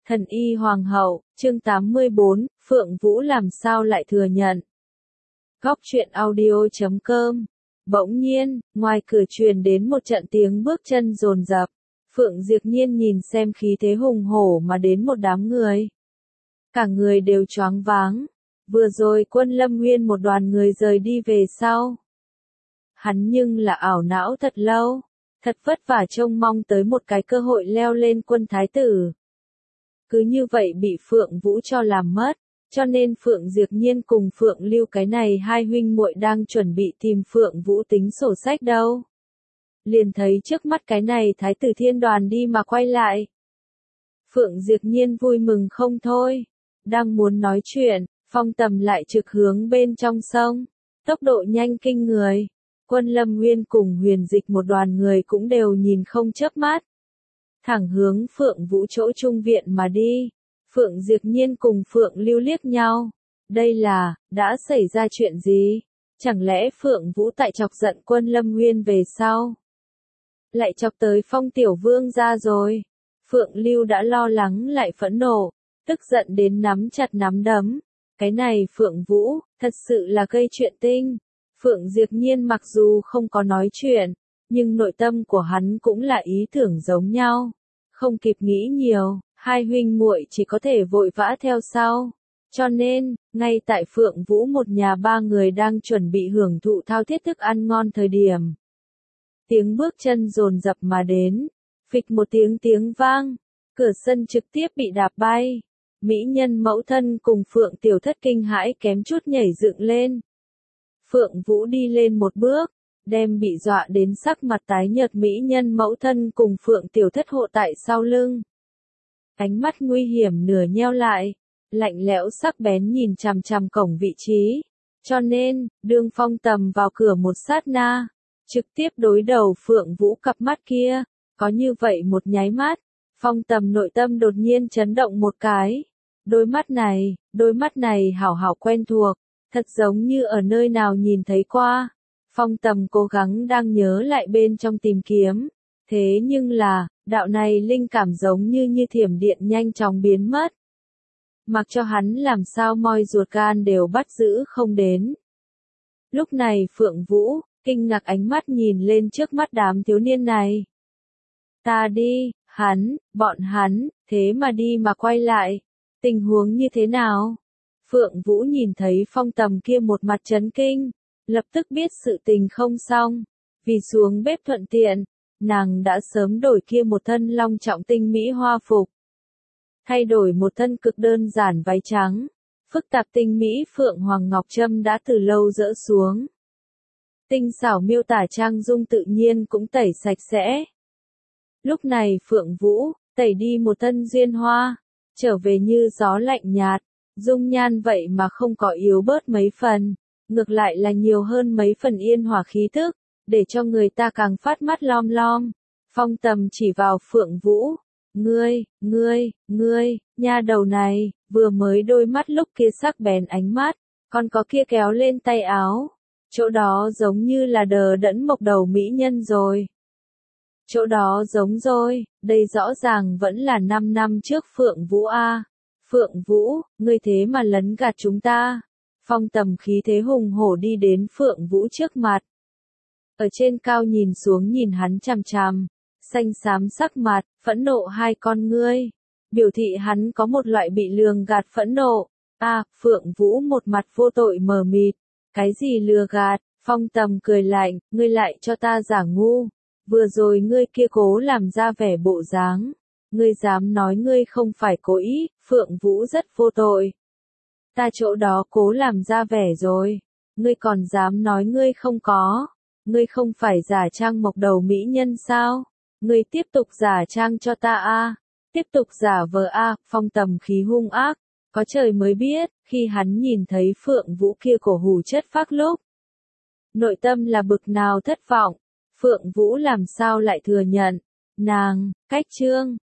Thần y hoàng hậu, chương 84, Phượng Vũ làm sao lại thừa nhận. Góc truyện audio.com. Bỗng nhiên, ngoài cửa truyền đến một trận tiếng bước chân dồn dập. Phượng Diệp Nhiên nhìn xem khí thế hùng hổ mà đến một đám người. Cả người đều choáng váng. Vừa rồi Quân Lâm Nguyên một đoàn người rời đi về sau. Hắn nhưng là ảo não thật lâu. Thật vất vả trông mong tới một cái cơ hội leo lên quân thái tử. Cứ như vậy bị Phượng Vũ cho làm mất, cho nên Phượng Diệp Nhiên cùng Phượng Lưu cái này hai huynh muội đang chuẩn bị tìm Phượng Vũ tính sổ sách đâu. Liền thấy trước mắt cái này thái tử thiên đoàn đi mà quay lại. Phượng Diệp Nhiên vui mừng không thôi, đang muốn nói chuyện, Phong Tầm lại trực hướng bên trong sông, tốc độ nhanh kinh người. Quân Lâm Nguyên cùng Huyền Dịch một đoàn người cũng đều nhìn không chớp mắt. Thẳng hướng Phượng Vũ chỗ trung viện mà đi. Phượng Diệp Nhiên cùng Phượng Lưu liếc nhau. Đây là, đã xảy ra chuyện gì? Chẳng lẽ Phượng Vũ tại chọc giận Quân Lâm Nguyên về sau? Lại chọc tới Phong Tiểu Vương ra rồi. Phượng Lưu đã lo lắng lại phẫn nộ, tức giận đến nắm chặt nắm đấm. Cái này Phượng Vũ, thật sự là gây chuyện tinh. Phượng Diệp Nhiên mặc dù không có nói chuyện, nhưng nội tâm của hắn cũng là ý tưởng giống nhau. Không kịp nghĩ nhiều, hai huynh muội chỉ có thể vội vã theo sau. Cho nên, ngay tại Phượng Vũ một nhà ba người đang chuẩn bị hưởng thụ thao thiết thức ăn ngon thời điểm. Tiếng bước chân dồn dập mà đến, phịch một tiếng vang, cửa sân trực tiếp bị đạp bay. Mỹ nhân mẫu thân cùng Phượng Tiểu Thất kinh hãi kém chút nhảy dựng lên. Phượng Vũ đi lên một bước, đem bị dọa đến sắc mặt tái nhợt mỹ nhân mẫu thân cùng Phượng Tiểu Thất hộ tại sau lưng. Ánh mắt nguy hiểm nửa nheo lại, lạnh lẽo sắc bén nhìn chằm chằm cổng vị trí. Cho nên, đương Phong Tầm vào cửa một sát na, trực tiếp đối đầu Phượng Vũ cặp mắt kia. Có như vậy một nháy mắt, Phong Tầm nội tâm đột nhiên chấn động một cái. Đôi mắt này hảo hảo quen thuộc. Thật giống như ở nơi nào nhìn thấy qua. Phong Tầm cố gắng đang nhớ lại bên trong tìm kiếm. Thế nhưng là, đạo này linh cảm giống như thiểm điện nhanh chóng biến mất. Mặc cho hắn làm sao moi ruột gan đều bắt giữ không đến. Lúc này Phượng Vũ, kinh ngạc ánh mắt nhìn lên trước mắt đám thiếu niên này. Ta đi, bọn hắn, thế mà đi mà quay lại. Tình huống như thế nào? Phượng Vũ nhìn thấy Phong Tầm kia một mặt chấn kinh, lập tức biết sự tình không xong, vì xuống bếp thuận tiện, nàng đã sớm đổi kia một thân long trọng tinh mỹ hoa phục. Thay đổi một thân cực đơn giản váy trắng, phức tạp tinh mỹ Phượng Hoàng Ngọc Trâm đã từ lâu dỡ xuống. Tinh xảo miêu tả trang dung tự nhiên cũng tẩy sạch sẽ. Lúc này Phượng Vũ, tẩy đi một thân duyên hoa, trở về như gió lạnh nhạt. Dung nhan vậy mà không có yếu bớt mấy phần, ngược lại là nhiều hơn mấy phần yên hòa khí thức, để cho người ta càng phát mắt lom lom. Phong Tầm chỉ vào Phượng Vũ, ngươi, nha đầu này, vừa mới đôi mắt lúc kia sắc bén ánh mắt, còn có kia kéo lên tay áo, chỗ đó giống như là đờ đẫn mộc đầu mỹ nhân rồi. Chỗ đó giống rồi, đây rõ ràng vẫn là 5 năm trước Phượng Vũ a. Phượng Vũ, ngươi thế mà lấn gạt chúng ta. Phong Tầm khí thế hùng hổ đi đến Phượng Vũ trước mặt. Ở trên cao nhìn xuống nhìn hắn chằm chằm, xanh xám sắc mặt, phẫn nộ hai con ngươi. Biểu thị hắn có một loại bị lường gạt phẫn nộ. Phượng Vũ một mặt vô tội mờ mịt. Cái gì lừa gạt? Phong Tầm cười lạnh, ngươi lại cho ta giả ngu. Vừa rồi ngươi kia cố làm ra vẻ bộ dáng. Ngươi dám nói ngươi không phải cố ý, Phượng Vũ rất vô tội. Ta chỗ đó cố làm ra vẻ rồi. Ngươi còn dám nói ngươi không có. Ngươi không phải giả trang mộc đầu mỹ nhân sao? Ngươi tiếp tục giả trang cho ta a. Tiếp tục giả vờ a. Phong Tầm khí hung ác. Có trời mới biết, khi hắn nhìn thấy Phượng Vũ kia cổ hủ chất phác lúc. Nội tâm là bực nào thất vọng. Phượng Vũ làm sao lại thừa nhận. Nàng, cách chương.